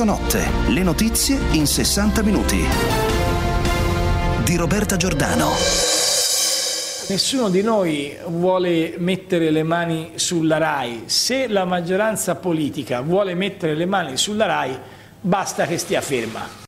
notte, le notizie in 60 minuti. Di Roberta Giordano. Nessuno di noi vuole mettere le mani sulla RAI. Se la maggioranza politica vuole mettere le mani sulla RAI, basta che stia ferma.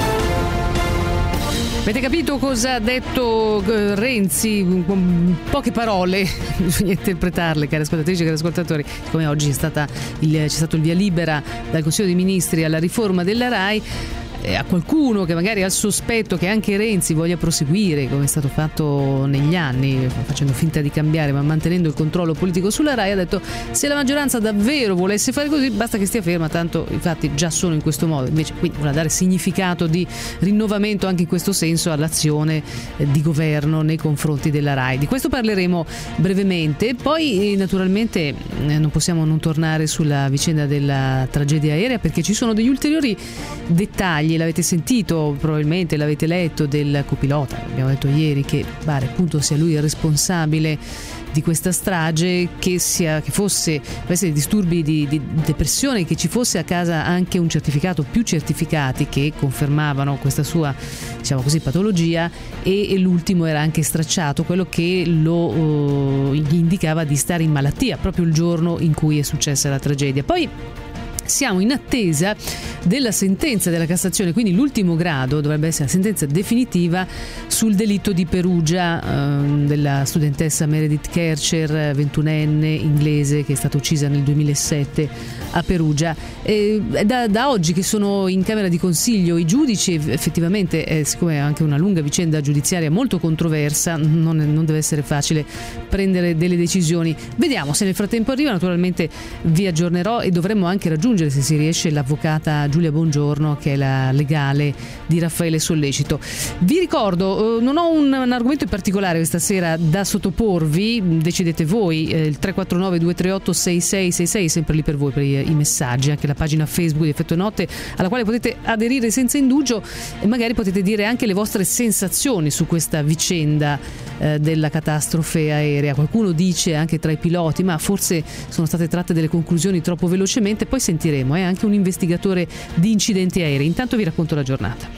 Avete capito cosa ha detto Renzi? Poche parole, bisogna interpretarle, cari ascoltatrici e cari ascoltatori. Come oggi c'è stato il via libera dal Consiglio dei Ministri alla riforma della RAI, a qualcuno che magari ha il sospetto che anche Renzi voglia proseguire come è stato fatto negli anni, facendo finta di cambiare ma mantenendo il controllo politico sulla RAI, ha detto: se la maggioranza davvero volesse fare così basta che stia ferma, tanto i fatti già sono in questo modo. Invece quindi vuole dare significato di rinnovamento anche in questo senso all'azione di governo nei confronti della RAI. Di questo parleremo brevemente. Poi naturalmente non possiamo non tornare sulla vicenda della tragedia aerea, perché ci sono degli ulteriori dettagli. L'avete sentito, probabilmente l'avete letto, del copilota. Abbiamo detto ieri che pare appunto sia lui il responsabile di questa strage, che fosse avesse dei disturbi di depressione, che ci fosse a casa anche un certificato, più certificati che confermavano questa sua, diciamo così, patologia, e l'ultimo era anche stracciato, quello che gli indicava di stare in malattia proprio il giorno in cui è successa la tragedia. Poi siamo in attesa della sentenza della Cassazione, quindi l'ultimo grado dovrebbe essere la sentenza definitiva sul delitto di Perugia della studentessa Meredith Kercher, 21enne inglese, che è stata uccisa nel 2007 a Perugia. Da oggi che sono in Camera di Consiglio i giudici, effettivamente siccome è anche una lunga vicenda giudiziaria molto controversa, non deve essere facile prendere delle decisioni. Vediamo se nel frattempo arriva, naturalmente vi aggiornerò, e dovremmo anche raggiungere, se si riesce, l'avvocata Giulia Bongiorno, che è la legale di Raffaele Sollecito. Vi ricordo, non ho un argomento in particolare questa sera da sottoporvi, decidete voi, il 349 238 6666, sempre lì per voi, per i messaggi, anche la pagina Facebook di Effetto Notte, alla quale potete aderire senza indugio, e magari potete dire anche le vostre sensazioni su questa vicenda della catastrofe aerea. Qualcuno dice, anche tra i piloti, ma forse sono state tratte delle conclusioni troppo velocemente. Poi sentiremo anche un investigatore di incidenti aerei. Intanto vi racconto la giornata.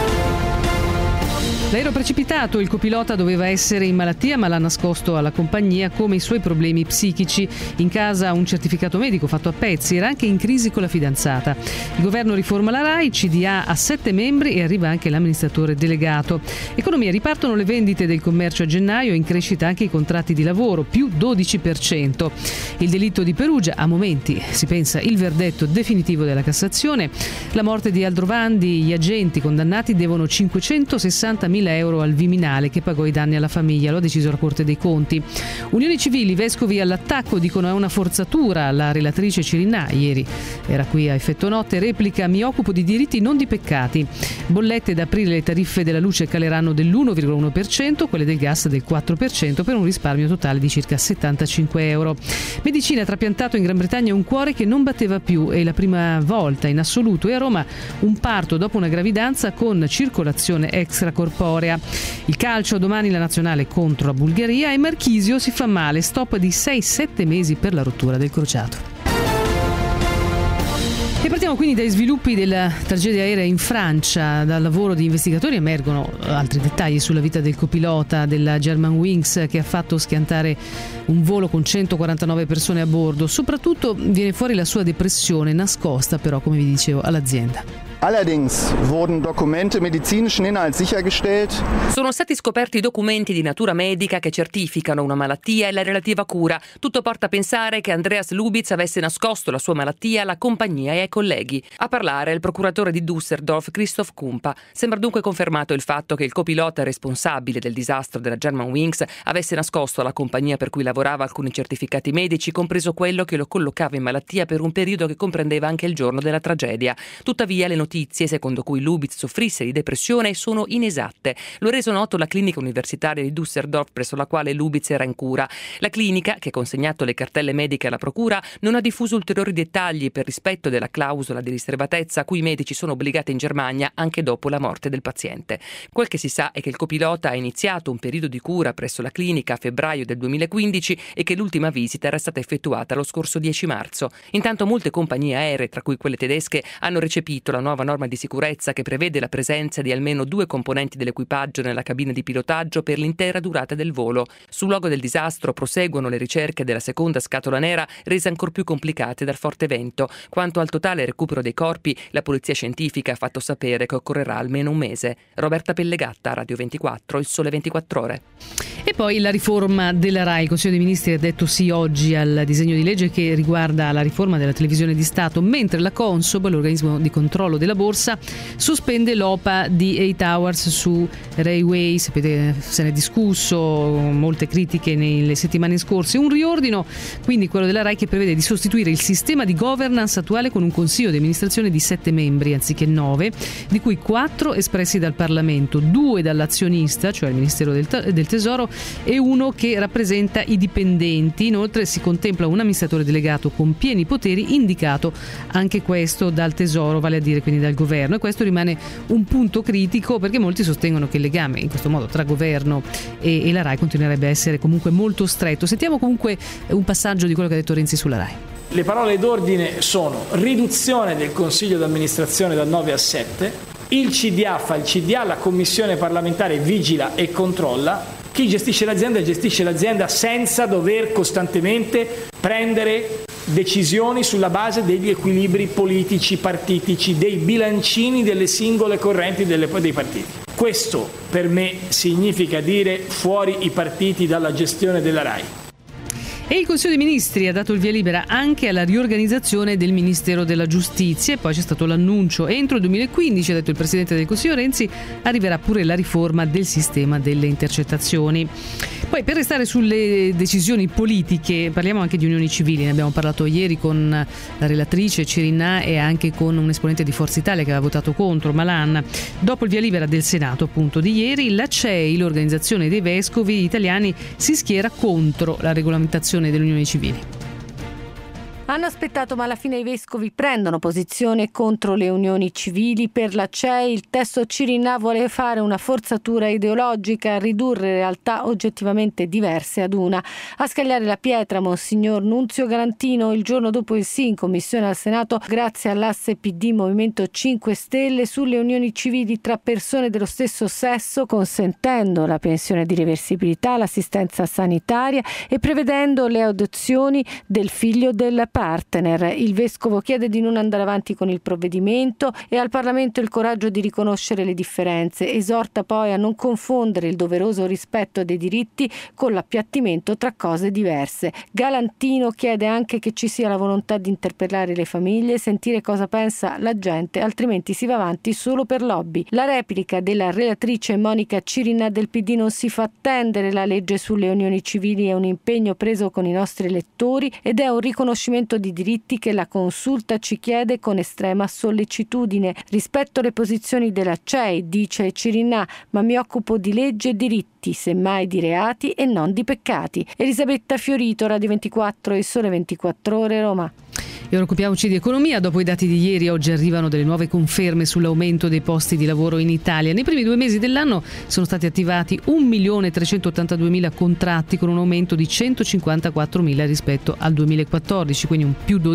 L'aereo precipitato, il copilota doveva essere in malattia, ma l'ha nascosto alla compagnia, come i suoi problemi psichici. In casa un certificato medico fatto a pezzi, era anche in crisi con la fidanzata. Il governo riforma la RAI, CDA ha 7 membri e arriva anche l'amministratore delegato. Economia, ripartono le vendite del commercio a gennaio, in crescita anche i contratti di lavoro, più 12%. Il delitto di Perugia, a momenti si pensa il verdetto definitivo della Cassazione. La morte di Aldrovandi, gli agenti condannati devono 560.000 euro al Viminale, che pagò i danni alla famiglia, lo ha deciso la Corte dei Conti. Unioni civili, vescovi all'attacco, dicono è una forzatura. La relatrice Cirinà, ieri era qui a Effetto Notte, replica: mi occupo di diritti, non di peccati. Bollette, da aprile le tariffe della luce caleranno dell'1,1%, quelle del gas del 4%, per un risparmio totale di circa 75 euro. Medicina, trapiantato in Gran Bretagna un cuore che non batteva più, è la prima volta in assoluto, e a Roma un parto dopo una gravidanza con circolazione extracorporea. Il calcio, domani la nazionale contro la Bulgaria, e Marchisio si fa male, stop di 6-7 mesi per la rottura del crociato. E partiamo quindi dai sviluppi della tragedia aerea in Francia. Dal lavoro di investigatori emergono altri dettagli sulla vita del copilota della Germanwings, che ha fatto schiantare un volo con 149 persone a bordo. Soprattutto viene fuori la sua depressione, nascosta però, come vi dicevo, all'azienda. Allerdings wurden Dokumente medizinischen Inhalts sichergestellt. Sono stati scoperti documenti di natura medica che certificano una malattia e la relativa cura. Tutto porta a pensare che Andreas Lubitz avesse nascosto la sua malattia alla compagnia e ai colleghi. A parlare il procuratore di Düsseldorf, Christoph Kumpa. Sembra dunque confermato il fatto che il copilota responsabile del disastro della Germanwings avesse nascosto alla compagnia per cui lavorava alcuni certificati medici, compreso quello che lo collocava in malattia per un periodo che comprendeva anche il giorno della tragedia. Tuttavia le notizie notizie secondo cui Lubitz soffrisse di depressione sono inesatte. Lo ha reso noto la clinica universitaria di Düsseldorf presso la quale Lubitz era in cura. La clinica, che ha consegnato le cartelle mediche alla procura, non ha diffuso ulteriori dettagli per rispetto della clausola di riservatezza a cui i medici sono obbligati in Germania anche dopo la morte del paziente. Quel che si sa è che il copilota ha iniziato un periodo di cura presso la clinica a febbraio del 2015 e che l'ultima visita era stata effettuata lo scorso 10 marzo. Intanto molte compagnie aeree, tra cui quelle tedesche, hanno recepito la nuova norma di sicurezza che prevede la presenza di almeno 2 componenti dell'equipaggio nella cabina di pilotaggio per l'intera durata del volo. Sul luogo del disastro proseguono le ricerche della seconda scatola nera, rese ancor più complicate dal forte vento. Quanto al totale recupero dei corpi, la polizia scientifica ha fatto sapere che occorrerà almeno un mese. Roberta Pellegatta, Radio 24, Il Sole 24 Ore. E poi la riforma della RAI. Il Consiglio dei Ministri ha detto sì oggi al disegno di legge che riguarda la riforma della televisione di Stato, mentre la Consob, l'organismo di controllo della borsa, sospende l'OPA di 8 Hours su Rai Way. Sapete, se ne è discusso, molte critiche nelle settimane scorse. Un riordino, quindi quello della RAI, che prevede di sostituire il sistema di governance attuale con un consiglio di amministrazione di 7 membri anziché 9, di cui 4 espressi dal Parlamento, 2 dall'azionista, cioè il Ministero del Tesoro, e 1 che rappresenta i dipendenti. Inoltre si contempla un amministratore delegato con pieni poteri, indicato anche questo dal Tesoro, vale a dire quindi dal governo, e questo rimane un punto critico perché molti sostengono che il legame in questo modo tra governo e la RAI continuerebbe a essere comunque molto stretto. Sentiamo comunque un passaggio di quello che ha detto Renzi sulla RAI. Le parole d'ordine sono riduzione del consiglio d'amministrazione da 9 a 7, il CDA fa il CDA, la commissione parlamentare vigila e controlla, chi gestisce l'azienda senza dover costantemente prendere decisioni sulla base degli equilibri politici, partitici, dei bilancini delle singole correnti dei partiti. Questo per me significa dire fuori i partiti dalla gestione della RAI. E il Consiglio dei Ministri ha dato il via libera anche alla riorganizzazione del Ministero della Giustizia, e poi c'è stato l'annuncio: entro il 2015, ha detto il Presidente del Consiglio Renzi, arriverà pure la riforma del sistema delle intercettazioni. Poi, per restare sulle decisioni politiche, parliamo anche di unioni civili. Ne abbiamo parlato ieri con la relatrice Cirinnà e anche con un esponente di Forza Italia che aveva votato contro, Malan. Dopo il via libera del Senato appunto di ieri, la CEI, l'organizzazione dei vescovi italiani, si schiera contro la regolamentazione delle unioni civili. Hanno aspettato, ma alla fine i vescovi prendono posizione contro le unioni civili. Per la CEI il testo Cirinnà vuole fare una forzatura ideologica, ridurre realtà oggettivamente diverse ad una. A scagliare la pietra Monsignor Nunzio Galantino il giorno dopo il sì in commissione al Senato, grazie all'asse PD Movimento 5 Stelle, sulle unioni civili tra persone dello stesso sesso, consentendo la pensione di reversibilità, l'assistenza sanitaria e prevedendo le adozioni del figlio del partner. Il vescovo chiede di non andare avanti con il provvedimento e al Parlamento il coraggio di riconoscere le differenze. Esorta poi a non confondere il doveroso rispetto dei diritti con l'appiattimento tra cose diverse. Galantino chiede anche che ci sia la volontà di interpellare le famiglie, sentire cosa pensa la gente, altrimenti si va avanti solo per lobby. La replica della relatrice Monica Cirinnà del PD: non si fa attendere, la legge sulle unioni civili è un impegno preso con i nostri elettori ed è un riconoscimento di diritti che la Consulta ci chiede con estrema sollecitudine. Rispetto alle posizioni della CEI, dice Cirinnà, ma mi occupo di legge e diritti, semmai di reati e non di peccati. Elisabetta Fiorito, Radio 24 e Sole 24 Ore, Roma. E ora occupiamoci di economia. Dopo i dati di ieri, oggi arrivano delle nuove conferme sull'aumento dei posti di lavoro in Italia. Nei primi 2 mesi dell'anno sono stati attivati 1.382.000 contratti, con un aumento di 154.000 rispetto al 2014, quindi un più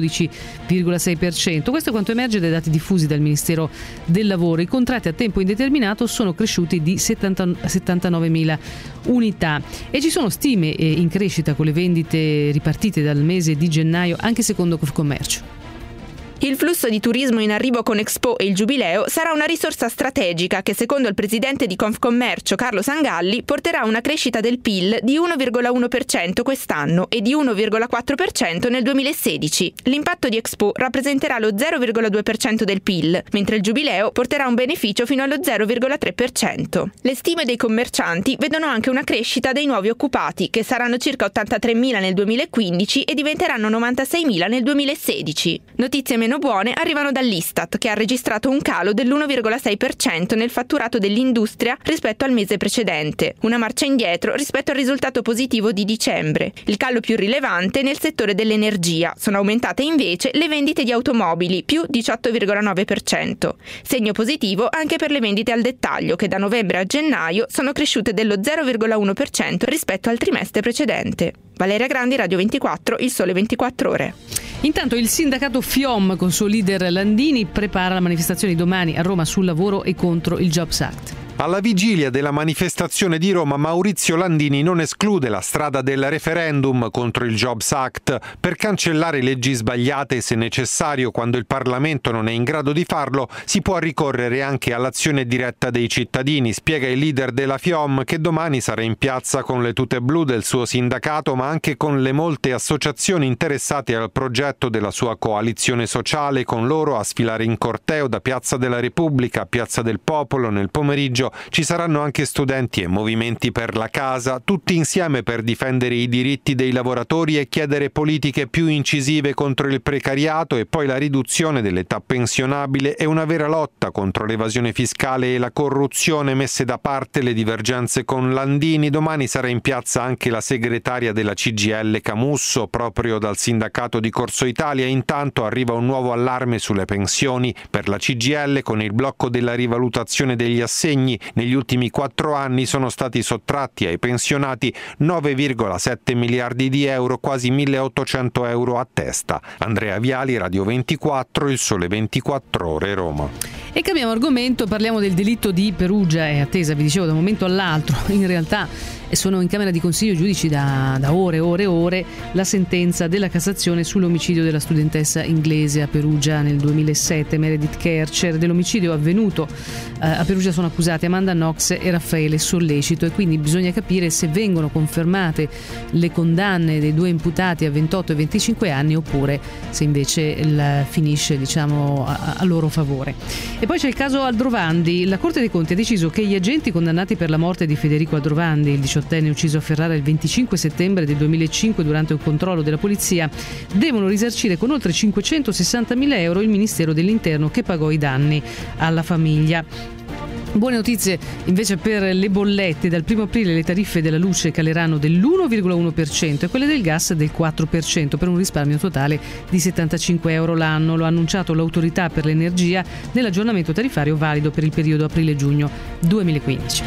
12,6%. Questo è quanto emerge dai dati diffusi dal Ministero del Lavoro. I contratti a tempo indeterminato sono cresciuti di 79.000 unità e ci sono stime in crescita con le vendite ripartite dal mese di gennaio, anche secondo Confcommercio. Il flusso di turismo in arrivo con Expo e il Giubileo sarà una risorsa strategica che, secondo il presidente di Confcommercio Carlo Sangalli, porterà a una crescita del PIL di 1,1% quest'anno e di 1,4% nel 2016. L'impatto di Expo rappresenterà lo 0,2% del PIL, mentre il Giubileo porterà un beneficio fino allo 0,3%. Le stime dei commercianti vedono anche una crescita dei nuovi occupati, che saranno circa 83.000 nel 2015 e diventeranno 96.000 nel 2016. Notizie meno meno buone arrivano dall'Istat, che ha registrato un calo dell'1,6% nel fatturato dell'industria rispetto al mese precedente, una marcia indietro rispetto al risultato positivo di dicembre. Il calo più rilevante è nel settore dell'energia. Sono aumentate invece le vendite di automobili, più 18,9%. Segno positivo anche per le vendite al dettaglio, che da novembre a gennaio sono cresciute dello 0,1% rispetto al trimestre precedente. Valeria Grandi, Radio 24, Il Sole 24 Ore. Intanto il sindacato FIOM con suo leader Landini prepara la manifestazione domani a Roma sul lavoro e contro il Jobs Act. Alla vigilia della manifestazione di Roma, Maurizio Landini non esclude la strada del referendum contro il Jobs Act per cancellare leggi sbagliate. Se necessario, quando il Parlamento non è in grado di farlo, si può ricorrere anche all'azione diretta dei cittadini, spiega il leader della FIOM, che domani sarà in piazza con le tute blu del suo sindacato, ma anche con le molte associazioni interessate al progetto della sua coalizione sociale, con loro a sfilare in corteo da Piazza della Repubblica a Piazza del Popolo. Nel pomeriggio ci saranno anche studenti e movimenti per la casa, tutti insieme per difendere i diritti dei lavoratori e chiedere politiche più incisive contro il precariato e poi la riduzione dell'età pensionabile e una vera lotta contro l'evasione fiscale e la corruzione, messe da parte le divergenze con Landini. Domani sarà in piazza anche la segretaria della CGIL Camusso, proprio dal sindacato di Corso Italia. Intanto arriva un nuovo allarme sulle pensioni per la CGIL con il blocco della rivalutazione degli assegni. Negli ultimi 4 anni sono stati sottratti ai pensionati 9,7 miliardi di euro, quasi 1.800 euro a testa. Andrea Viali, Radio 24, Il Sole 24 Ore, Roma. E cambiamo argomento, parliamo del delitto di Perugia. È attesa, vi dicevo, da un momento all'altro. In realtà sono in Camera di Consiglio giudici da ore la sentenza della Cassazione sull'omicidio della studentessa inglese a Perugia nel 2007, Meredith Kercher. Dell'omicidio avvenuto a Perugia sono accusati Amanda Knox e Raffaele Sollecito, e quindi bisogna capire se vengono confermate le condanne dei 2 imputati a 28 e 25 anni oppure se invece finisce, diciamo, a loro favore. E poi c'è il caso Aldrovandi. La Corte dei Conti ha deciso che gli agenti condannati per la morte di Federico Aldrovandi, il 18enne ucciso a Ferrara il 25 settembre del 2005 durante un controllo della polizia, devono risarcire con oltre 560.000 euro il Ministero dell'Interno, che pagò i danni alla famiglia. Buone notizie invece per le bollette. Dal 1 aprile le tariffe della luce caleranno dell'1,1% e quelle del gas del 4%, per un risparmio totale di 75 euro l'anno. Lo ha annunciato l'Autorità per l'Energia nell'aggiornamento tariffario valido per il periodo aprile-giugno 2015.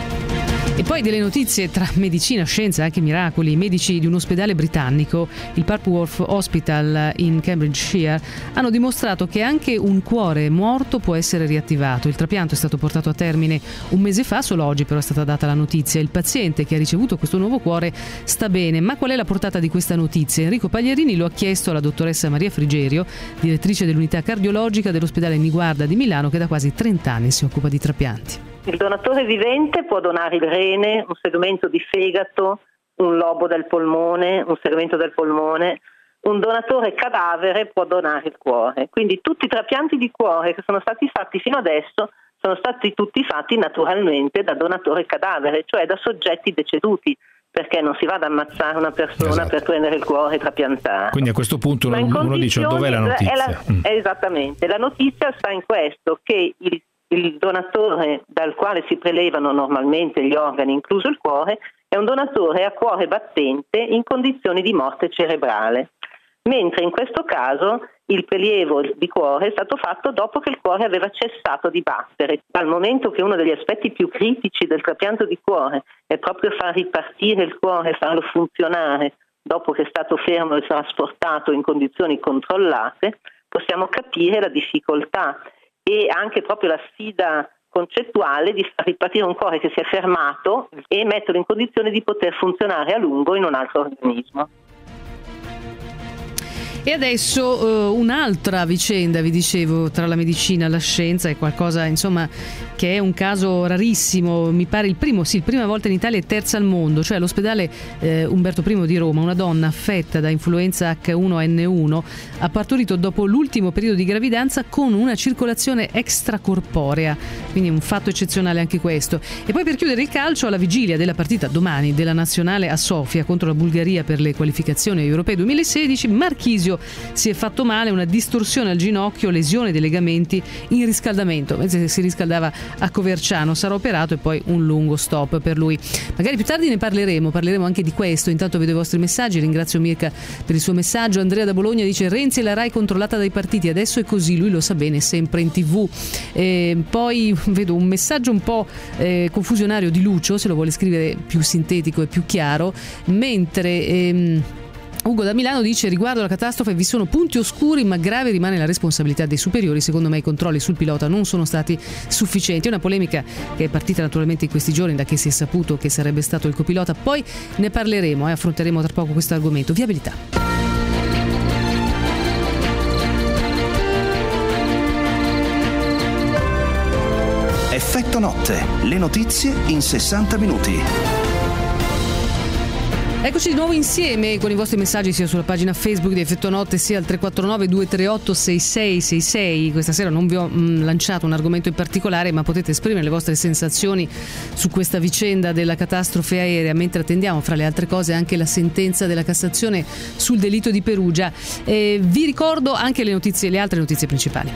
E poi delle notizie tra medicina, scienza e anche miracoli. I medici di un ospedale britannico, il Papworth Hospital in Cambridgeshire, hanno dimostrato che anche un cuore morto può essere riattivato. Il trapianto è stato portato a termine un mese fa, solo oggi però è stata data la notizia. Il paziente che ha ricevuto questo nuovo cuore sta bene, ma qual è la portata di questa notizia? Enrico Pagliarini lo ha chiesto alla dottoressa Maria Frigerio, direttrice dell'unità cardiologica dell'ospedale Niguarda di Milano, che da quasi 30 anni si occupa di trapianti. Il donatore vivente può donare il rene, un segmento di fegato, un lobo del polmone, un segmento del polmone. Un donatore cadavere può donare il cuore. Quindi tutti i trapianti di cuore che sono stati fatti fino adesso sono stati tutti fatti naturalmente da donatore cadavere, cioè da soggetti deceduti, perché non si va ad ammazzare una persona per prendere il cuore e trapiantare. Quindi a questo punto uno dice: dov'è la notizia? Esattamente, la notizia sta in questo, che il donatore dal quale si prelevano normalmente gli organi, incluso il cuore, è un donatore a cuore battente in condizioni di morte cerebrale, mentre in questo caso il prelievo di cuore è stato fatto dopo che il cuore aveva cessato di battere. Dal momento che uno degli aspetti più critici del trapianto di cuore è proprio far ripartire il cuore, farlo funzionare dopo che è stato fermo e trasportato in condizioni controllate, possiamo capire la difficoltà e anche proprio la sfida concettuale di far ripartire un cuore che si è fermato e metterlo in condizione di poter funzionare a lungo in un altro organismo. E adesso un'altra vicenda, vi dicevo, tra la medicina e la scienza, è qualcosa, insomma, che è un caso rarissimo, mi pare prima volta in Italia e terza al mondo, cioè all'ospedale Umberto I di Roma, una donna affetta da influenza H1N1 ha partorito dopo l'ultimo periodo di gravidanza con una circolazione extracorporea, quindi un fatto eccezionale anche questo. E poi per chiudere il calcio, alla vigilia della partita domani della Nazionale a Sofia contro la Bulgaria per le qualificazioni europee 2016, Marchisio Arsizio si è fatto male, una distorsione al ginocchio, lesione dei legamenti in riscaldamento, mentre si riscaldava a Coverciano, sarà operato e poi un lungo stop per lui. Magari più tardi ne parleremo anche di questo. Intanto vedo i vostri messaggi, ringrazio Mirka per il suo messaggio. Andrea da Bologna dice: Renzi e la Rai controllata dai partiti, adesso è così, lui lo sa bene, è sempre in TV. Poi vedo un messaggio un po' confusionario di Lucio, se lo vuole scrivere più sintetico e più chiaro, mentre Ugo da Milano dice: riguardo alla catastrofe vi sono punti oscuri, ma grave rimane la responsabilità dei superiori. Secondo me i controlli sul pilota non sono stati sufficienti. È una polemica che è partita naturalmente in questi giorni, da che si è saputo che sarebbe stato il copilota. Poi ne parleremo e affronteremo tra poco questo argomento. Viabilità. Effetto notte, le notizie in 60 minuti. Eccoci di nuovo insieme con i vostri messaggi sia sulla pagina Facebook di Effetto Notte sia al 349 238 6666. Questa sera non vi ho lanciato un argomento in particolare, ma potete esprimere le vostre sensazioni su questa vicenda della catastrofe aerea, mentre attendiamo fra le altre cose anche la sentenza della Cassazione sul delitto di Perugia. Vi ricordo anche le altre notizie principali.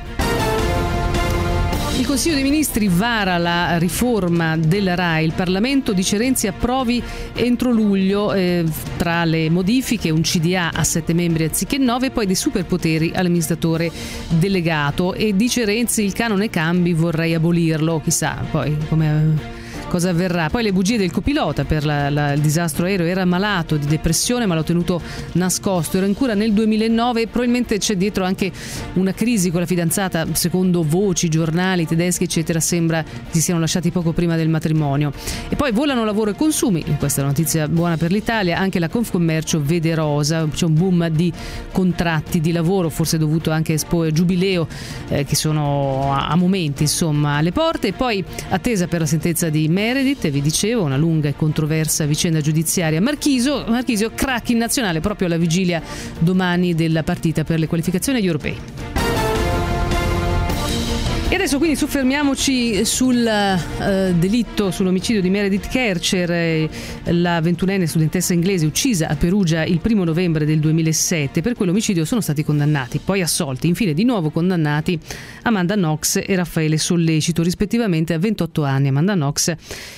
Il Consiglio dei Ministri vara la riforma della RAI, il Parlamento dice Renzi approvi entro luglio, tra le modifiche un CDA a 7 membri anziché 9 e poi dei superpoteri all'amministratore delegato, e dice Renzi il canone cambi, vorrei abolirlo, chissà poi cosa avverrà. Poi le bugie del copilota per il disastro aereo: era malato di depressione ma l'ho tenuto nascosto, era in cura nel 2009 e probabilmente c'è dietro anche una crisi con la fidanzata, secondo voci, giornali tedeschi eccetera, sembra che si siano lasciati poco prima del matrimonio. E poi volano lavoro e consumi, questa è una notizia buona per l'Italia, anche la Confcommercio vede rosa, c'è un boom di contratti di lavoro, forse dovuto anche a Expo e Giubileo che sono a momenti insomma alle porte. E poi attesa per la sentenza di Meredith, vi dicevo, una lunga e controversa vicenda giudiziaria. Marchisio, crack in nazionale proprio alla vigilia domani della partita per le qualificazioni agli europei. E adesso quindi soffermiamoci sul delitto, sull'omicidio di Meredith Kercher, la 21enne studentessa inglese uccisa a Perugia il 1 novembre del 2007. Per quell'omicidio sono stati condannati, poi assolti, infine di nuovo condannati Amanda Knox e Raffaele Sollecito, rispettivamente a 28 anni Amanda Knox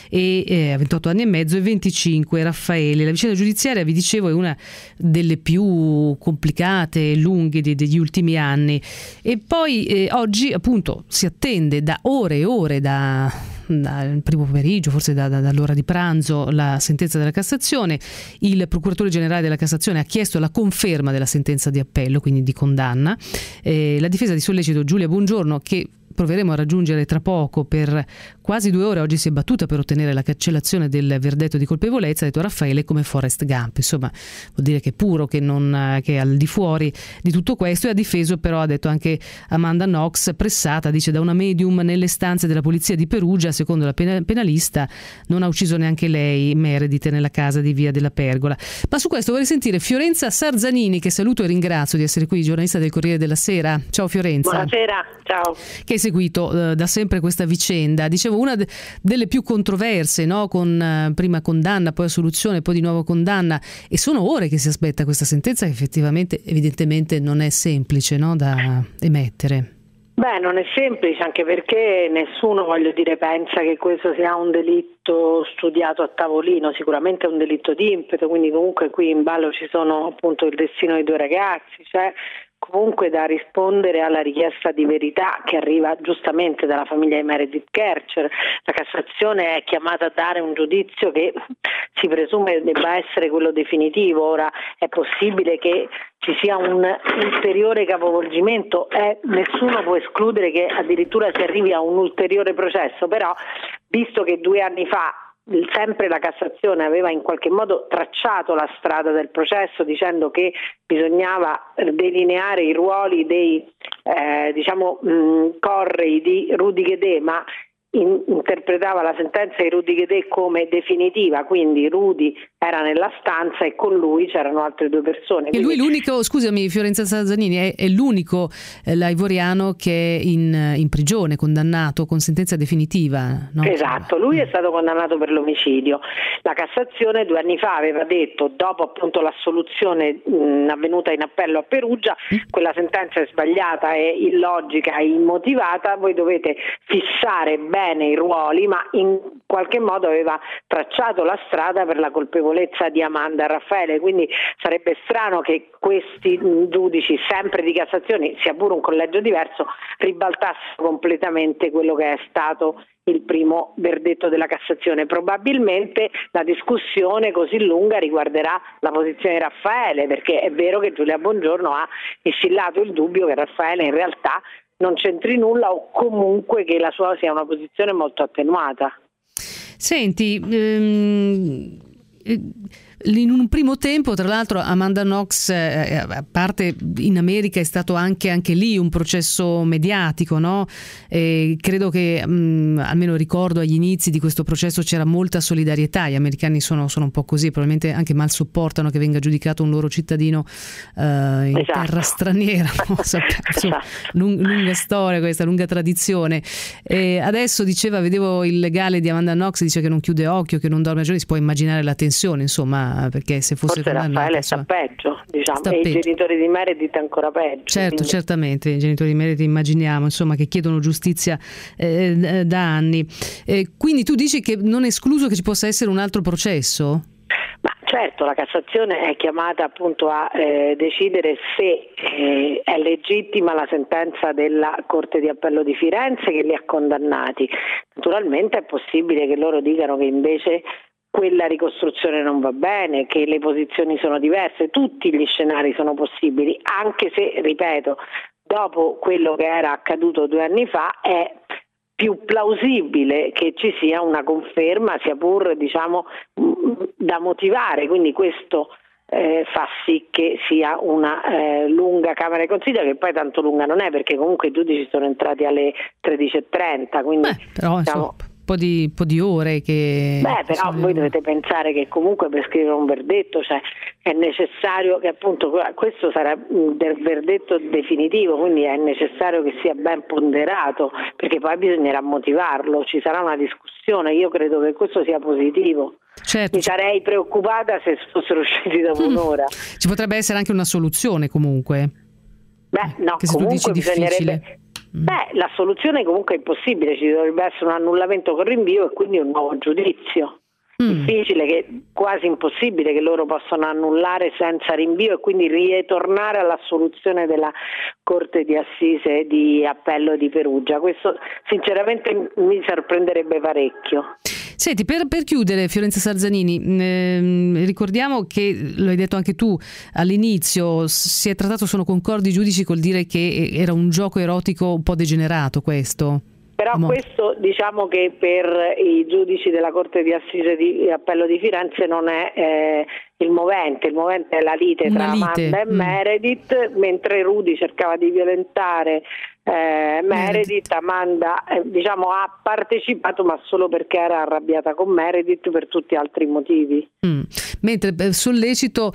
e a 28 anni e mezzo e 25 Raffaele. La vicenda giudiziaria, vi dicevo, è una delle più complicate e lunghe degli ultimi anni. E poi oggi appunto si attende da ore e ore, dal primo pomeriggio, forse dall'ora di pranzo, la sentenza della Cassazione. Il procuratore generale della Cassazione ha chiesto la conferma della sentenza di appello, quindi di condanna. La difesa di Sollecito, Giulia Buongiorno, che proveremo a raggiungere tra poco, per quasi 2 ore oggi si è battuta per ottenere la cancellazione del verdetto di colpevolezza. Ha detto Raffaele come Forrest Gump, insomma vuol dire che è puro, che è al di fuori di tutto questo. E ha difeso però, ha detto anche Amanda Knox, pressata, dice, da una medium nelle stanze della polizia di Perugia. Secondo la penalista non ha ucciso neanche lei Meredith nella casa di Via della Pergola. Ma su questo vorrei sentire Fiorenza Sarzanini, che saluto e ringrazio di essere qui, giornalista del Corriere della Sera. Ciao Fiorenza. Buonasera, ciao. Che hai seguito da sempre questa vicenda, dicevo una delle più controverse, no? Con prima condanna, poi assoluzione, poi di nuovo condanna, e sono ore che si aspetta questa sentenza che effettivamente evidentemente non è semplice, no? Da emettere. Beh, non è semplice, anche perché nessuno, pensa che questo sia un delitto studiato a tavolino. Sicuramente è un delitto di impeto, quindi comunque qui in ballo ci sono appunto il destino di 2 ragazzi, cioè comunque da rispondere alla richiesta di verità che arriva giustamente dalla famiglia di Meredith Kercher. La Cassazione è chiamata a dare un giudizio che si presume debba essere quello definitivo. Ora è possibile che ci sia un ulteriore capovolgimento, nessuno può escludere che addirittura si arrivi a un ulteriore processo, però visto che 2 anni fa sempre la Cassazione aveva in qualche modo tracciato la strada del processo, dicendo che bisognava delineare i ruoli dei correi di Rudy Guedè, ma interpretava la sentenza di Rudy Guedè come definitiva, quindi Rudy era nella stanza e con lui c'erano altre 2 persone. E lui l'unico, scusami Fiorenza Sarzanini, è l'unico ivoriano che è in prigione, condannato con sentenza definitiva, no? Esatto, lui è stato condannato per l'omicidio. La Cassazione 2 anni fa aveva detto, dopo appunto l'assoluzione avvenuta in appello a Perugia, quella sentenza è sbagliata, è illogica, è immotivata, voi dovete fissare bene i ruoli, ma in qualche modo aveva tracciato la strada per la colpevolezza di Amanda e Raffaele, quindi sarebbe strano che questi giudici, sempre di Cassazione, sia pure un collegio diverso, ribaltassero completamente quello che è stato il primo verdetto della Cassazione. Probabilmente la discussione così lunga riguarderà la posizione di Raffaele, perché è vero che Giulia Bongiorno ha instillato il dubbio che Raffaele in realtà non c'entri nulla o comunque che la sua sia una posizione molto attenuata. Senti, in un primo tempo, tra l'altro, Amanda Knox, a parte in America, è stato anche lì un processo mediatico, no? Credo che, almeno ricordo agli inizi di questo processo, c'era molta solidarietà. Gli americani sono un po' così, probabilmente anche mal sopportano che venga giudicato un loro cittadino in terra straniera, no? Insomma, lunga storia questa, lunga tradizione. Adesso vedevo il legale di Amanda Knox, dice che non chiude occhio, che non dorme a giorni, si può immaginare la tensione, insomma, perché se fosse forse Raffaele sta peggio, diciamo, e i genitori di Meredith ancora peggio. Certo, quindi. Certamente, i genitori di Meredith immaginiamo, insomma, che chiedono giustizia da anni. Quindi tu dici che non è escluso che ci possa essere un altro processo? Ma certo, la Cassazione è chiamata appunto a decidere se è legittima la sentenza della Corte di Appello di Firenze che li ha condannati. Naturalmente è possibile che loro dicano che invece quella ricostruzione non va bene, che le posizioni sono diverse, tutti gli scenari sono possibili, anche se, ripeto, dopo quello che era accaduto 2 anni fa è più plausibile che ci sia una conferma, sia pur diciamo da motivare, quindi questo fa sì che sia una lunga Camera di Consiglio, che poi tanto lunga non è, perché comunque i giudici sono entrati alle 13:30, quindi però, diciamo, un po' di ore che... però voi dovete pensare che comunque per scrivere un verdetto, cioè, è necessario che appunto questo sarà del verdetto definitivo, quindi è necessario che sia ben ponderato, perché poi bisognerà motivarlo, ci sarà una discussione. Io credo che questo sia positivo. Certo. Mi sarei preoccupata se fossero usciti dopo un'ora. Ci potrebbe essere anche una soluzione comunque. No, che se tu dici bisognerebbe... la soluzione comunque è impossibile, ci dovrebbe essere un annullamento con rinvio e quindi un nuovo giudizio. Difficile, quasi impossibile che loro possano annullare senza rinvio e quindi ritornare alla soluzione della Corte di Assise di Appello di Perugia. Questo sinceramente mi sorprenderebbe parecchio. Senti, per chiudere, Fiorenza Sarzanini, ricordiamo che, lo hai detto anche tu all'inizio, si è trattato, sono concordi i giudici col dire che era un gioco erotico un po' degenerato questo? Però questo diciamo che per i giudici della Corte di Assise di Appello di Firenze non è il movente è la lite tra Amanda e Meredith, mentre Rudy cercava di violentare Meredith. Amanda diciamo ha partecipato ma solo perché era arrabbiata con Meredith, per tutti altri motivi. Mentre per sollecito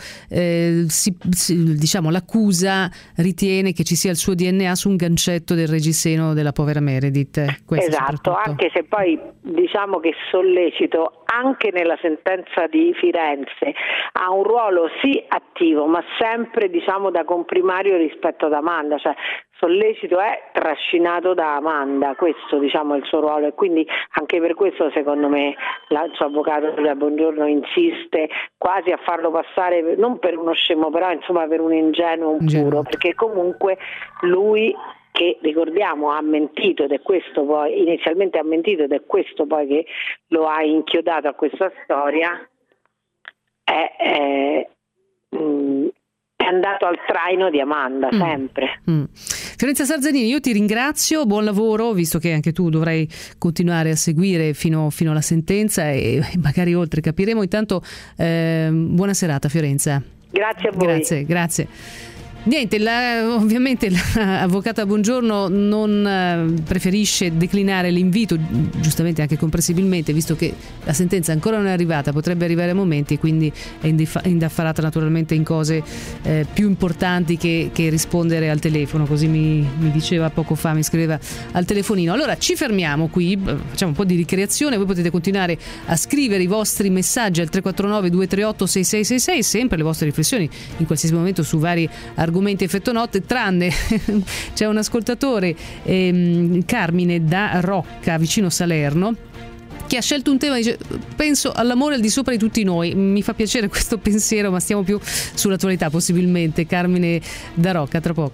diciamo l'accusa ritiene che ci sia il suo DNA su un gancetto del reggiseno della povera Meredith. Esatto, anche se poi diciamo che sollecito anche nella sentenza di Firenze ha un ruolo sì attivo ma sempre diciamo da comprimario rispetto ad Amanda, cioè sollecito è trascinato da Amanda, questo diciamo è il suo ruolo, e quindi anche per questo secondo me il suo avvocato Giulia Bongiorno insiste quasi a farlo passare non per uno scemo, però insomma per un ingenuo, un puro, perché comunque lui, che ricordiamo ha mentito ed è questo poi, inizialmente ha mentito ed è questo poi che lo ha inchiodato a questa storia, è andato al traino di Amanda sempre. Fiorenza Sarzanini, io ti ringrazio, buon lavoro, visto che anche tu dovrai continuare a seguire fino alla sentenza e magari oltre, capiremo. Intanto buona serata Fiorenza. Grazie a voi. Grazie. Niente, ovviamente l'avvocata Bongiorno non preferisce declinare l'invito, giustamente anche comprensibilmente, visto che la sentenza ancora non è arrivata, potrebbe arrivare a momenti, quindi è indaffarata naturalmente in cose più importanti che rispondere al telefono, così mi diceva poco fa, mi scriveva al telefonino. Allora ci fermiamo qui, facciamo un po' di ricreazione, voi potete continuare a scrivere i vostri messaggi al 349 238 6666, sempre le vostre riflessioni in qualsiasi momento su vari argomenti effetto notte, tranne c'è un ascoltatore, Carmine da Rocca vicino Salerno, che ha scelto un tema, dice: penso all'amore al di sopra di tutti noi. Mi fa piacere questo pensiero, ma stiamo più sull'attualità possibilmente. Carmine da Rocca, tra poco.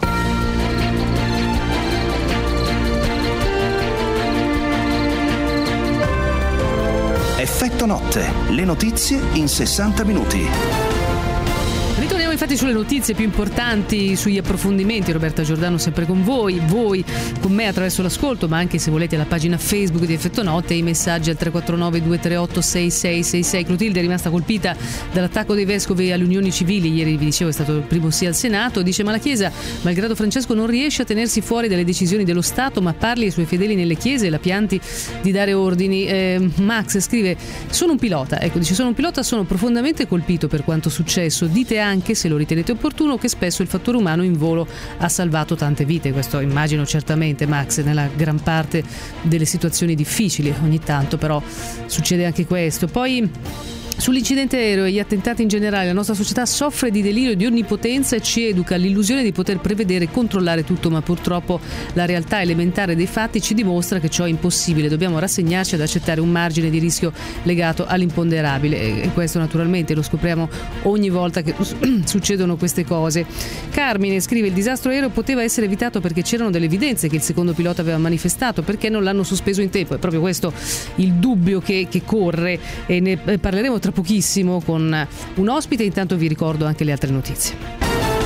Effetto notte, le notizie in 60 minuti. Ritorniamo infatti sulle notizie più importanti, sugli approfondimenti. Roberta Giordano sempre con voi con me attraverso l'ascolto, ma anche se volete la pagina Facebook di Effetto Notte e i messaggi al 349 238 6666. Clotilde è rimasta colpita dall'attacco dei vescovi alle unioni civili, ieri vi dicevo è stato il primo sì al Senato. Dice: ma la Chiesa, malgrado Francesco, non riesce a tenersi fuori dalle decisioni dello Stato, ma parli ai suoi fedeli nelle chiese e la pianti di dare ordini. Max scrive: sono un pilota, sono profondamente colpito per quanto successo. Dite anche, se lo ritenete opportuno, che spesso il fattore umano in volo ha salvato tante vite. Questo immagino certamente, Max, nella gran parte delle situazioni difficili. Ogni tanto però succede anche questo. Poi sull'incidente aereo e gli attentati in generale, la nostra società soffre di delirio di onnipotenza e ci educa all'illusione di poter prevedere e controllare tutto, ma purtroppo la realtà elementare dei fatti ci dimostra che ciò è impossibile. Dobbiamo rassegnarci ad accettare un margine di rischio legato all'imponderabile, e questo naturalmente lo scopriamo ogni volta che succedono queste cose. Carmine scrive: il disastro aereo poteva essere evitato perché c'erano delle evidenze che il secondo pilota aveva manifestato, perché non l'hanno sospeso in tempo. È proprio questo il dubbio che corre, e ne parleremo tra pochissimo con un ospite. Intanto vi ricordo anche le altre notizie.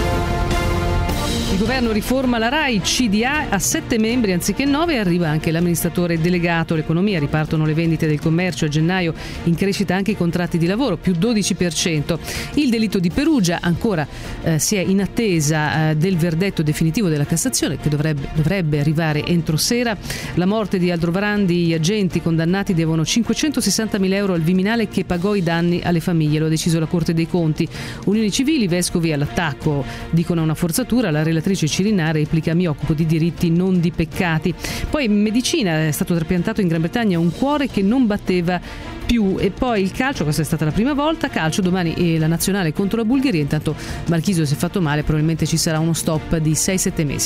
Il governo riforma la RAI, CDA a 7 membri anziché 9, arriva anche l'amministratore delegato. L'economia, ripartono le vendite del commercio, a gennaio in crescita anche i contratti di lavoro, più 12%. Il delitto di Perugia, ancora si è in attesa del verdetto definitivo della Cassazione, che dovrebbe arrivare entro sera. La morte di Aldrovandi, gli agenti condannati devono 560.000 euro al Viminale, che pagò i danni alle famiglie, lo ha deciso la Corte dei Conti. Unioni civili, vescovi all'attacco, dicono una forzatura. La relatrice Cirinà replica: mi occupo di diritti, non di peccati. Poi in medicina è stato trapiantato in Gran Bretagna un cuore che non batteva più. E poi il calcio, questa è stata la prima volta. Calcio, domani la nazionale contro la Bulgaria. Intanto Marchisio si è fatto male, probabilmente ci sarà uno stop di 6-7 mesi.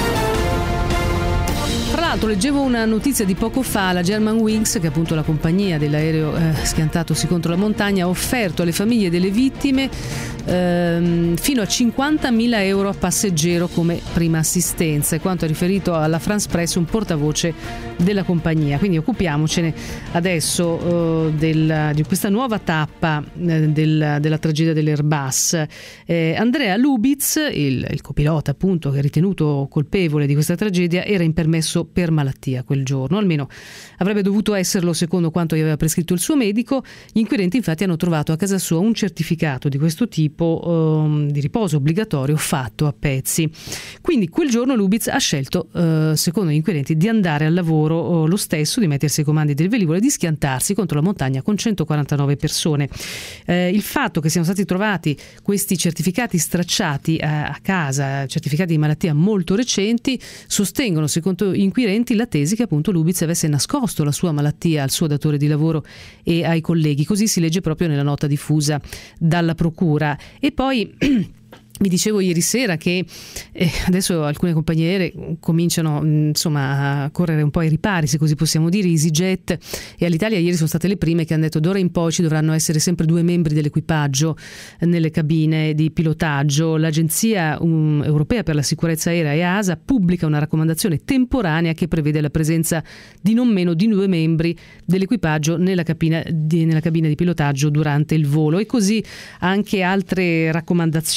Tra l'altro leggevo una notizia di poco fa: la Germanwings, che è appunto la compagnia dell'aereo schiantatosi contro la montagna, ha offerto alle famiglie delle vittime fino a 50.000 euro a passeggero come prima assistenza, e quanto ha riferito alla France Press un portavoce della compagnia. Quindi occupiamocene adesso di questa nuova tappa della tragedia dell'Airbus. Andrea Lubitz, il copilota appunto che è ritenuto colpevole di questa tragedia, era in permesso per malattia quel giorno, almeno avrebbe dovuto esserlo secondo quanto gli aveva prescritto il suo medico. Gli inquirenti infatti hanno trovato a casa sua un certificato di questo tipo di riposo obbligatorio fatto a pezzi. Quindi quel giorno Lubitz ha scelto, secondo gli inquirenti, di andare al lavoro lo stesso, di mettersi ai comandi del velivolo e di schiantarsi contro la montagna con 149 persone. Il fatto che siano stati trovati questi certificati stracciati a casa, certificati di malattia molto recenti, sostengono secondo gli inquirenti la tesi che appunto Lubitz avesse nascosto la sua malattia al suo datore di lavoro e ai colleghi. Così si legge proprio nella nota diffusa dalla procura. E poi vi dicevo ieri sera che adesso alcune compagnie aeree cominciano a correre un po' ai ripari, se così possiamo dire. EasyJet e Alitalia ieri sono state le prime che hanno detto: d'ora in poi ci dovranno essere sempre 2 membri dell'equipaggio nelle cabine di pilotaggio. L'Agenzia Europea per la Sicurezza Aerea, EASA, pubblica una raccomandazione temporanea che prevede la presenza di non meno di 2 membri dell'equipaggio nella cabina di pilotaggio durante il volo. E così anche altre raccomandazioni che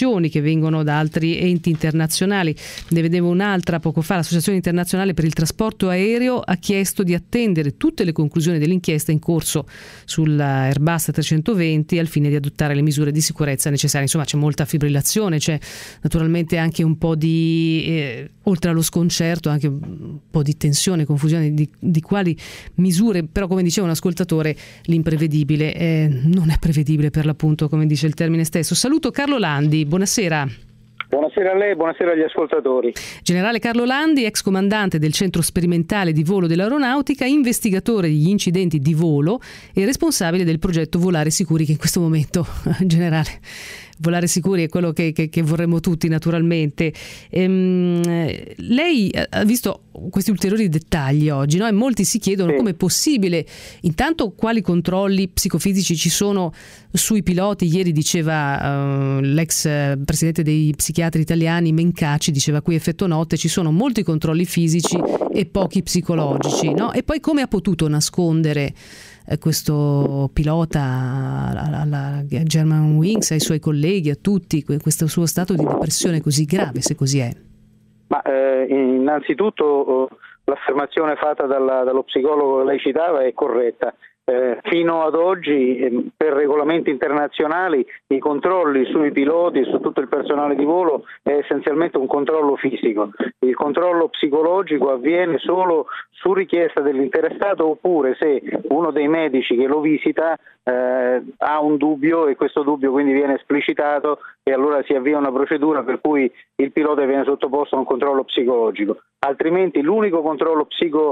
vengono da altri enti internazionali. Ne vedevo un'altra poco fa. l'Associazione internazionale per il trasporto aereo ha chiesto di attendere tutte le conclusioni dell'inchiesta in corso sulla Airbus 320 al fine di adottare le misure di sicurezza necessarie. Insomma, c'è molta fibrillazione, c'è naturalmente anche un po' di oltre allo sconcerto anche un po' di tensione, confusione di quali misure, però come diceva un ascoltatore l'imprevedibile non è prevedibile, per l'appunto, come dice il termine stesso. Saluto Carlo Landi, buonasera. Buonasera a lei, buonasera agli ascoltatori. Generale Carlo Landi, ex comandante del Centro Sperimentale di Volo dell'Aeronautica, investigatore degli incidenti di volo e responsabile del progetto Volare Sicuri, che in questo momento, generale, volare sicuri è quello che vorremmo tutti naturalmente. Lei ha visto questi ulteriori dettagli oggi, no? E molti si chiedono come è possibile, intanto quali controlli psicofisici ci sono sui piloti. Ieri diceva l'ex presidente dei psichiatri italiani Mencaci, diceva qui effetto notte ci sono molti controlli fisici e pochi psicologici, no? E poi come ha potuto nascondere questo pilota alla Germanwings, ai suoi colleghi, a tutti, questo suo stato di depressione così grave, se così è? Ma innanzitutto l'affermazione fatta dallo psicologo che lei citava è corretta. Fino ad oggi per regolamenti internazionali i controlli sui piloti e su tutto il personale di volo è essenzialmente un controllo fisico. Il controllo psicologico avviene solo su richiesta dell'interessato, oppure se uno dei medici che lo visita ha un dubbio e questo dubbio quindi viene esplicitato, e allora si avvia una procedura per cui il pilota viene sottoposto a un controllo psicologico. Altrimenti l'unico controllo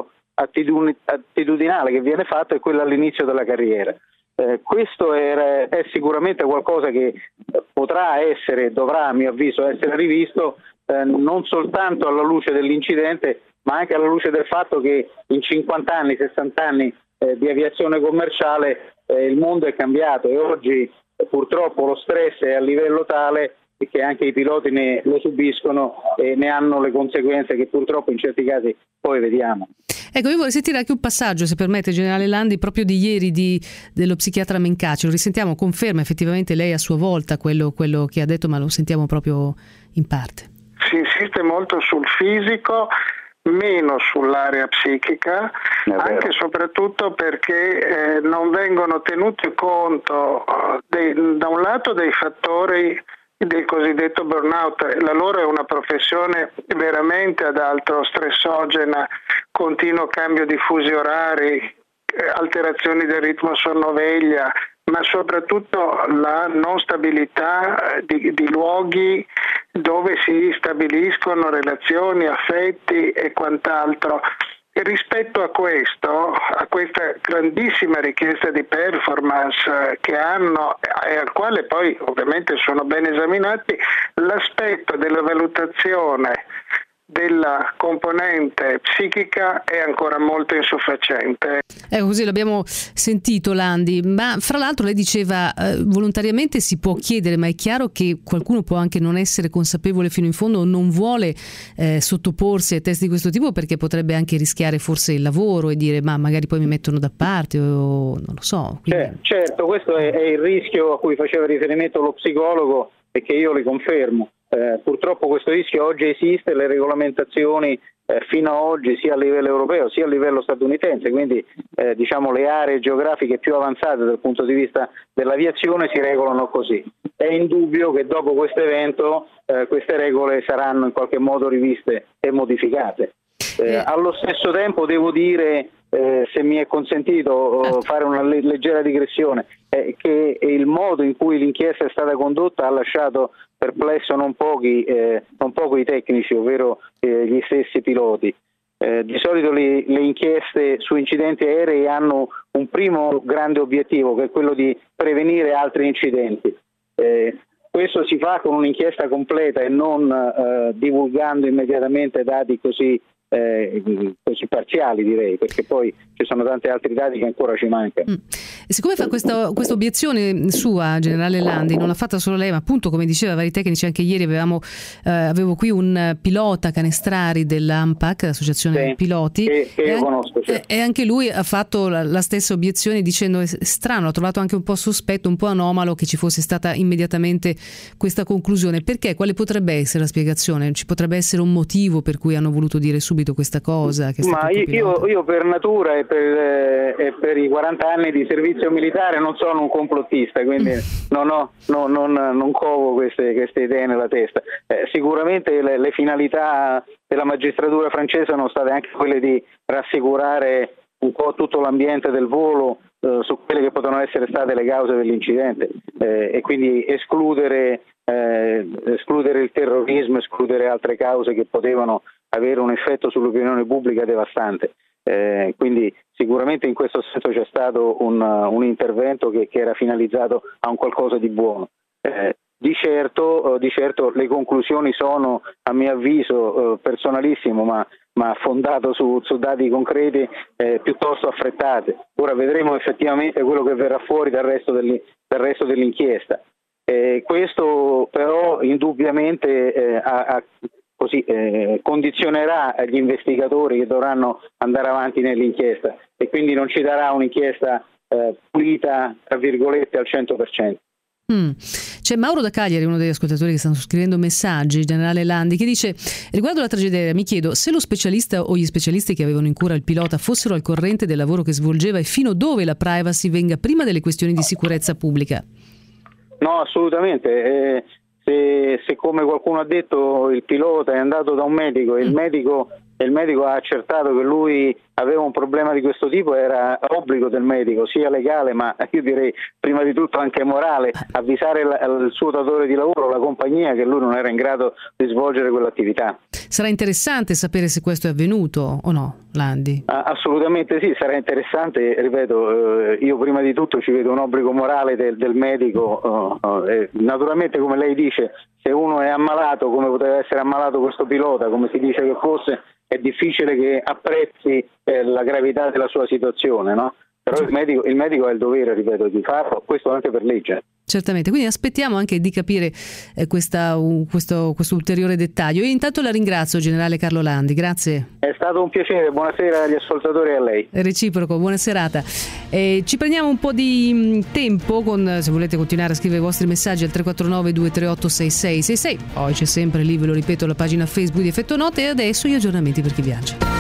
attitudinale che viene fatto è quello all'inizio della carriera. Questo è sicuramente qualcosa che potrà essere, dovrà a mio avviso essere rivisto, non soltanto alla luce dell'incidente, ma anche alla luce del fatto che in 50 anni, 60 anni di aviazione commerciale il mondo è cambiato, e oggi purtroppo lo stress è a livello tale che anche i piloti lo subiscono e ne hanno le conseguenze che purtroppo in certi casi poi vediamo. Ecco, io vorrei sentire anche un passaggio, se permette, generale Landi, proprio di ieri dello psichiatra Mencaci. Lo risentiamo, conferma effettivamente lei a sua volta quello che ha detto, ma lo sentiamo proprio in parte. Si insiste molto sul fisico, meno sull'area psichica, anche e soprattutto perché non vengono tenuti conto da un lato dei fattori del cosiddetto burnout. La loro è una professione veramente ad alto stressogena, continuo cambio di fusi orari, alterazioni del ritmo sonno-veglia, ma soprattutto la non stabilità di luoghi dove si stabiliscono relazioni, affetti e quant'altro. E rispetto a questa grandissima richiesta di performance che hanno e al quale poi ovviamente sono ben esaminati, l'aspetto della valutazione della componente psichica è ancora molto insufficiente. Così l'abbiamo sentito, Landi, ma fra l'altro lei diceva volontariamente si può chiedere, ma è chiaro che qualcuno può anche non essere consapevole fino in fondo o non vuole sottoporsi a test di questo tipo perché potrebbe anche rischiare forse il lavoro e dire ma magari poi mi mettono da parte o non lo so. Quindi... Certo, questo è il rischio a cui faceva riferimento lo psicologo e che io le confermo. Purtroppo questo rischio oggi esiste, le regolamentazioni fino ad oggi sia a livello europeo sia a livello statunitense, quindi diciamo le aree geografiche più avanzate dal punto di vista dell'aviazione si regolano così. È indubbio che dopo questo evento queste regole saranno in qualche modo riviste e modificate. Allo stesso tempo devo dire, se mi è consentito fare una leggera digressione, che il modo in cui l'inchiesta è stata condotta ha lasciato perplesso non poco i tecnici, ovvero gli stessi piloti. Di solito le inchieste su incidenti aerei hanno un primo grande obiettivo, che è quello di prevenire altri incidenti. Questo si fa con un'inchiesta completa e non divulgando immediatamente dati così parziali, direi, perché poi ci sono tanti altri dati che ancora ci mancano. E siccome fa questa obiezione sua, generale Landi, non l'ha fatta solo lei, ma appunto, come diceva vari tecnici, anche ieri avevo qui un pilota Canestrari dell'ANPAC, l'associazione piloti, che io conosco, e anche lui ha fatto la stessa obiezione dicendo: è strano, ha trovato anche un po' sospetto, un po' anomalo che ci fosse stata immediatamente questa conclusione. Perché? Quale potrebbe essere la spiegazione? Ci potrebbe essere un motivo per cui hanno voluto dire subito questa cosa? Ma io per natura e per i 40 anni di servizio militare non sono un complottista, quindi non covo queste idee nella testa. Sicuramente le finalità della magistratura francese sono state anche quelle di rassicurare un po' tutto l'ambiente del volo su quelle che potevano essere state le cause dell'incidente, e quindi escludere il terrorismo, escludere altre cause che potevano avere un effetto sull'opinione pubblica devastante. Quindi sicuramente in questo senso c'è stato un intervento che era finalizzato a un qualcosa di buono. Di certo le conclusioni sono, a mio avviso personalissimo, ma fondato su dati concreti, piuttosto affrettate. Ora vedremo effettivamente quello che verrà fuori dal resto dell'inchiesta. Questo però indubbiamente condizionerà gli investigatori che dovranno andare avanti nell'inchiesta, e quindi non ci darà un'inchiesta pulita, tra virgolette, al 100%. C'è Mauro da Cagliari, uno degli ascoltatori che stanno scrivendo messaggi, generale Landi, che dice: riguardo la tragedia mi chiedo se lo specialista o gli specialisti che avevano in cura il pilota fossero al corrente del lavoro che svolgeva e fino dove la privacy venga prima delle questioni di sicurezza pubblica. No, assolutamente. Se come qualcuno ha detto il pilota è andato da un medico e il medico ha accertato che lui aveva un problema di questo tipo, era obbligo del medico, sia legale ma io direi prima di tutto anche morale, avvisare il suo datore di lavoro, la compagnia, che lui non era in grado di svolgere quell'attività. Sarà interessante sapere se questo è avvenuto o no, Landi? Assolutamente sì, sarà interessante, ripeto, io prima di tutto ci vedo un obbligo morale del medico, naturalmente come lei dice, se uno è ammalato come poteva essere ammalato questo pilota, come si dice che fosse, è difficile che apprezzi la gravità della sua situazione, no? Però il medico ha il dovere, ripeto, di farlo, questo anche per legge. Certamente, quindi aspettiamo anche di capire questo ulteriore dettaglio. Io intanto la ringrazio, generale Carlo Landi, grazie. È stato un piacere, buonasera agli ascoltatori e a lei. Reciproco, buona serata. Ci prendiamo un po' di tempo, se volete continuare a scrivere i vostri messaggi al 349 238 6666, poi c'è sempre lì, ve lo ripeto, la pagina Facebook di Effetto Notte, e adesso gli aggiornamenti per chi viaggia.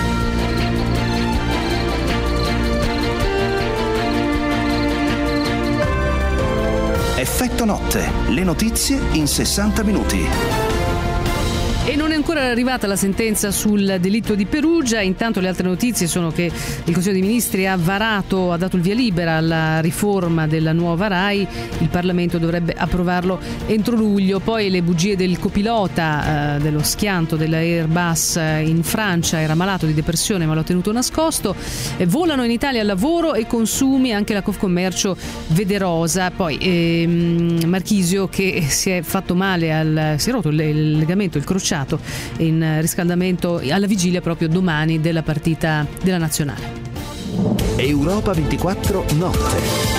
Effetto Notte, le notizie in 60 minuti. E non è ancora arrivata la sentenza sul delitto di Perugia. Intanto le altre notizie sono che il Consiglio dei Ministri ha dato il via libera alla riforma della nuova RAI. Il Parlamento dovrebbe approvarlo entro luglio. Poi le bugie del copilota dello schianto della Airbus in Francia, era malato di depressione ma l'ha tenuto nascosto. Volano in Italia al lavoro e consumi, anche la Confcommercio vede rosa. Poi Marchisio che si è fatto male, si è rotto il legamento, il crociato in riscaldamento alla vigilia proprio domani della partita della nazionale. Europa 24 Notte.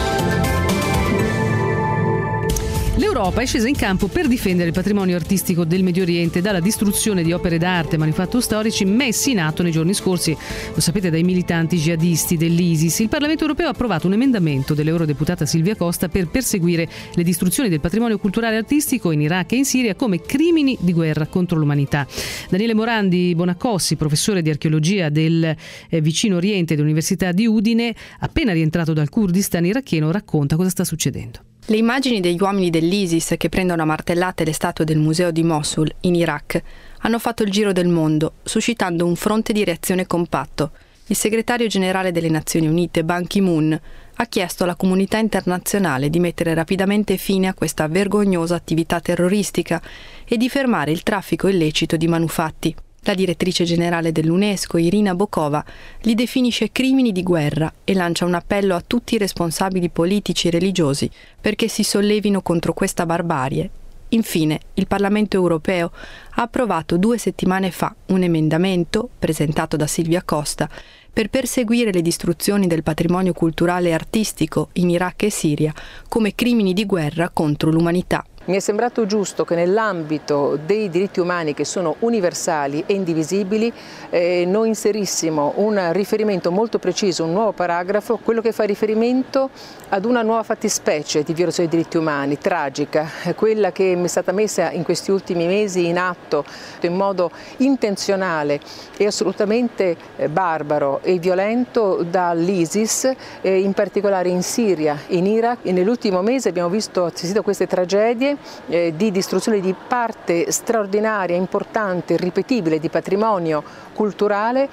L'Europa è scesa in campo per difendere il patrimonio artistico del Medio Oriente dalla distruzione di opere d'arte e manufatti storici messi in atto nei giorni scorsi, lo sapete, dai militanti jihadisti dell'ISIS. Il Parlamento europeo ha approvato un emendamento dell'eurodeputata Silvia Costa per perseguire le distruzioni del patrimonio culturale e artistico in Iraq e in Siria come crimini di guerra contro l'umanità. Daniele Morandi Bonaccossi, professore di archeologia del vicino Oriente dell'Università di Udine, appena rientrato dal Kurdistan iracheno, racconta cosa sta succedendo. Le immagini degli uomini dell'ISIS che prendono a martellate le statue del museo di Mosul, in Iraq, hanno fatto il giro del mondo, suscitando un fronte di reazione compatto. Il segretario generale delle Nazioni Unite, Ban Ki-moon, ha chiesto alla comunità internazionale di mettere rapidamente fine a questa vergognosa attività terroristica e di fermare il traffico illecito di manufatti. La direttrice generale dell'UNESCO, Irina Bokova, li definisce crimini di guerra e lancia un appello a tutti i responsabili politici e religiosi perché si sollevino contro questa barbarie. Infine, il Parlamento europeo ha approvato 2 settimane fa un emendamento, presentato da Silvia Costa, per perseguire le distruzioni del patrimonio culturale e artistico in Iraq e Siria come crimini di guerra contro l'umanità. Mi è sembrato giusto che nell'ambito dei diritti umani, che sono universali e indivisibili, noi inserissimo un riferimento molto preciso, un nuovo paragrafo, quello che fa riferimento ad una nuova fattispecie di violazione dei diritti umani, tragica, quella che è stata messa in questi ultimi mesi in atto in modo intenzionale e assolutamente barbaro e violento dall'ISIS, in particolare in Siria, in Iraq. E nell'ultimo mese abbiamo assistito a queste tragedie di distruzione di parte straordinaria, importante, irripetibile di patrimonio culturale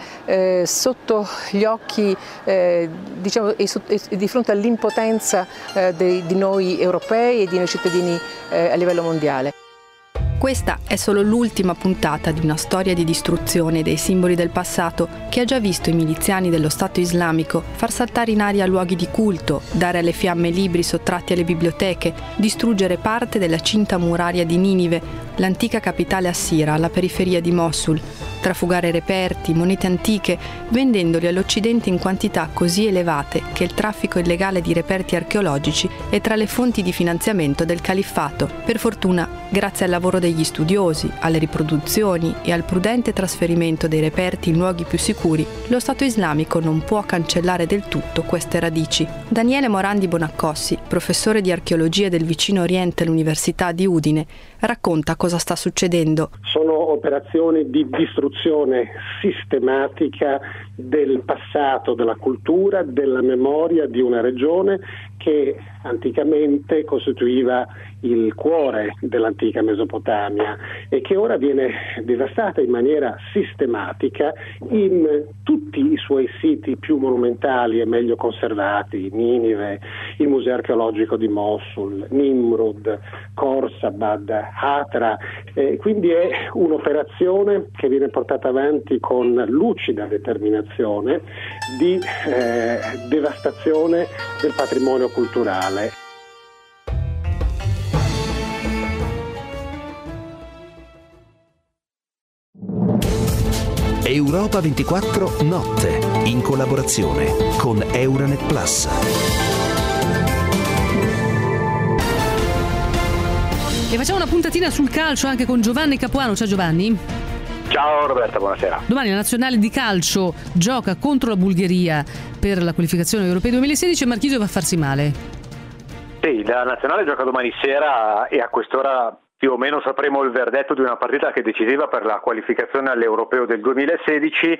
sotto gli occhi, diciamo, e di fronte all'impotenza di noi europei e di noi cittadini a livello mondiale. Questa è solo l'ultima puntata di una storia di distruzione dei simboli del passato che ha già visto i miliziani dello Stato islamico far saltare in aria luoghi di culto, dare alle fiamme libri sottratti alle biblioteche, distruggere parte della cinta muraria di Ninive, l'antica capitale assira alla periferia di Mosul, trafugare reperti, monete antiche, vendendoli all'Occidente in quantità così elevate che il traffico illegale di reperti archeologici è tra le fonti di finanziamento del califfato. Per fortuna, grazie al lavoro degli studiosi, alle riproduzioni e al prudente trasferimento dei reperti in luoghi più sicuri, lo Stato islamico non può cancellare del tutto queste radici. Daniele Morandi Bonaccossi, professore di archeologia del Vicino Oriente all'Università di Udine, racconta cosa sta succedendo. Sono operazioni di distruzione sistematica del passato, della cultura, della memoria di una regione che anticamente costituiva il cuore dell'antica Mesopotamia e che ora viene devastata in maniera sistematica in tutti i suoi siti più monumentali e meglio conservati: Ninive, il Museo archeologico di Mosul, Nimrud, Khorsabad, Hatra. Quindi è un'operazione che viene portata avanti con lucida determinazione di devastazione del patrimonio culturale. Europa 24 Notte, in collaborazione con Euranet Plus. E facciamo una puntatina sul calcio anche con Giovanni Capuano. Ciao Giovanni. Ciao Roberta, buonasera. Domani la nazionale di calcio gioca contro la Bulgaria per la qualificazione europea 2016 e Marchisio va a farsi male. Sì, la nazionale gioca domani sera e a quest'ora più o meno sapremo il verdetto di una partita che è decisiva per la qualificazione all'Europeo del 2016,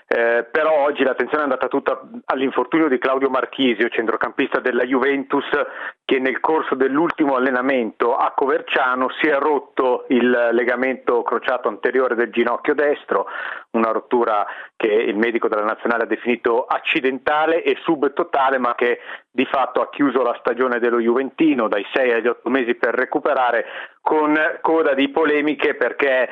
però oggi l'attenzione è andata tutta all'infortunio di Claudio Marchisio, centrocampista della Juventus, che nel corso dell'ultimo allenamento a Coverciano si è rotto il legamento crociato anteriore del ginocchio destro, una rottura che il medico della nazionale ha definito accidentale e subtotale, ma che di fatto ha chiuso la stagione dello Juventino dai 6 agli 8 mesi per recuperare, con coda di polemiche perché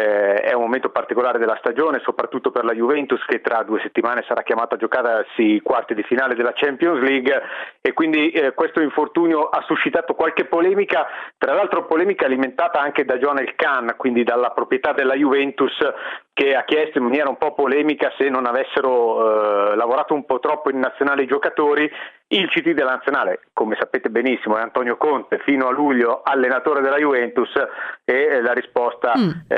è un momento particolare della stagione, soprattutto per la Juventus, che tra 2 settimane sarà chiamata a giocare ai quarti di finale della Champions League, e quindi questo infortunio ha suscitato qualche polemica, tra l'altro polemica alimentata anche da John El Khan, quindi dalla proprietà della Juventus, che ha chiesto in maniera un po' polemica se non avessero lavorato un po' troppo in nazionale i giocatori. Il CT della nazionale, come sapete benissimo, è Antonio Conte, fino a luglio allenatore della Juventus, e la risposta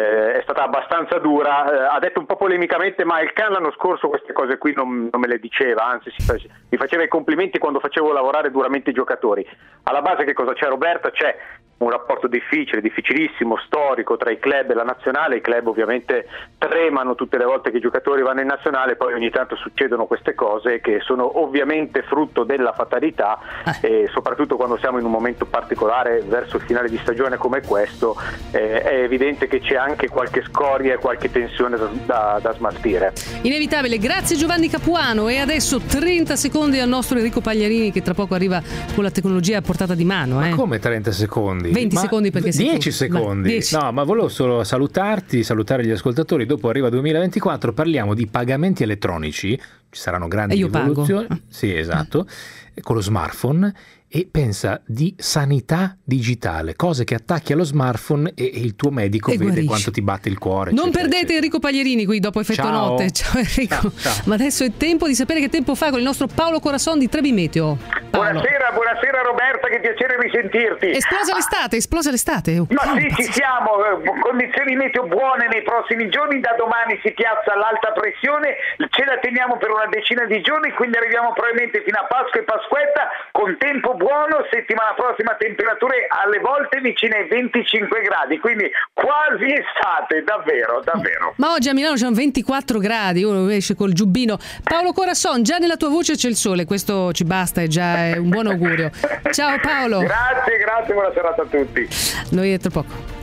è stata abbastanza dura. Ha detto un po' polemicamente, ma il Can l'anno scorso queste cose qui non me le diceva, anzi mi faceva i complimenti quando facevo lavorare duramente i giocatori. Alla base che cosa c'è, Roberta? C'è un rapporto difficilissimo, storico tra i club e la nazionale. I club ovviamente tremano tutte le volte che i giocatori vanno in nazionale, poi ogni tanto succedono queste cose che sono ovviamente frutto della fatalità, e soprattutto quando siamo in un momento particolare verso il finale di stagione come questo, è evidente che c'è anche qualche scoria e qualche tensione da smaltire. Inevitabile. Grazie Giovanni Capuano, e adesso 30 secondi al nostro Enrico Pagliarini, che tra poco arriva con la tecnologia a portata di mano. Ma come 30 secondi? 20 secondi perché 10 secondi. 10. No, ma volevo solo salutare gli ascoltatori. Dopo arriva 2024, parliamo di pagamenti elettronici. Ci saranno grandi rivoluzioni. Sì, esatto. Con lo smartphone. e pensa di sanità digitale, cose che attacchi allo smartphone e il tuo medico vede guarisci. quanto ti batte il cuore. Non eccetera, perdete Enrico Paglierini qui dopo Effetto Ciao. Notte. Ciao Enrico. Ciao. Ma adesso è tempo di sapere che tempo fa con il nostro Paolo Corazon di Trebi Meteo. Paolo. Buonasera Roberta, che piacere risentirti. Esplosa l'estate. Ma sì, ci siamo, condizioni meteo buone nei prossimi giorni, da domani si piazza l'alta pressione, ce la teniamo per una decina di giorni, quindi arriviamo probabilmente fino a Pasqua e Pasquetta con tempo buono, settimana prossima temperature alle volte vicine ai 25 gradi, quindi quasi estate, davvero. Ma oggi a Milano c'è un 24 gradi, uno esce col giubbino. Paolo Corazon, già nella tua voce c'è il sole, questo ci basta, è già un buon augurio. Ciao Paolo. Grazie, buona serata a tutti. Noi è tra poco.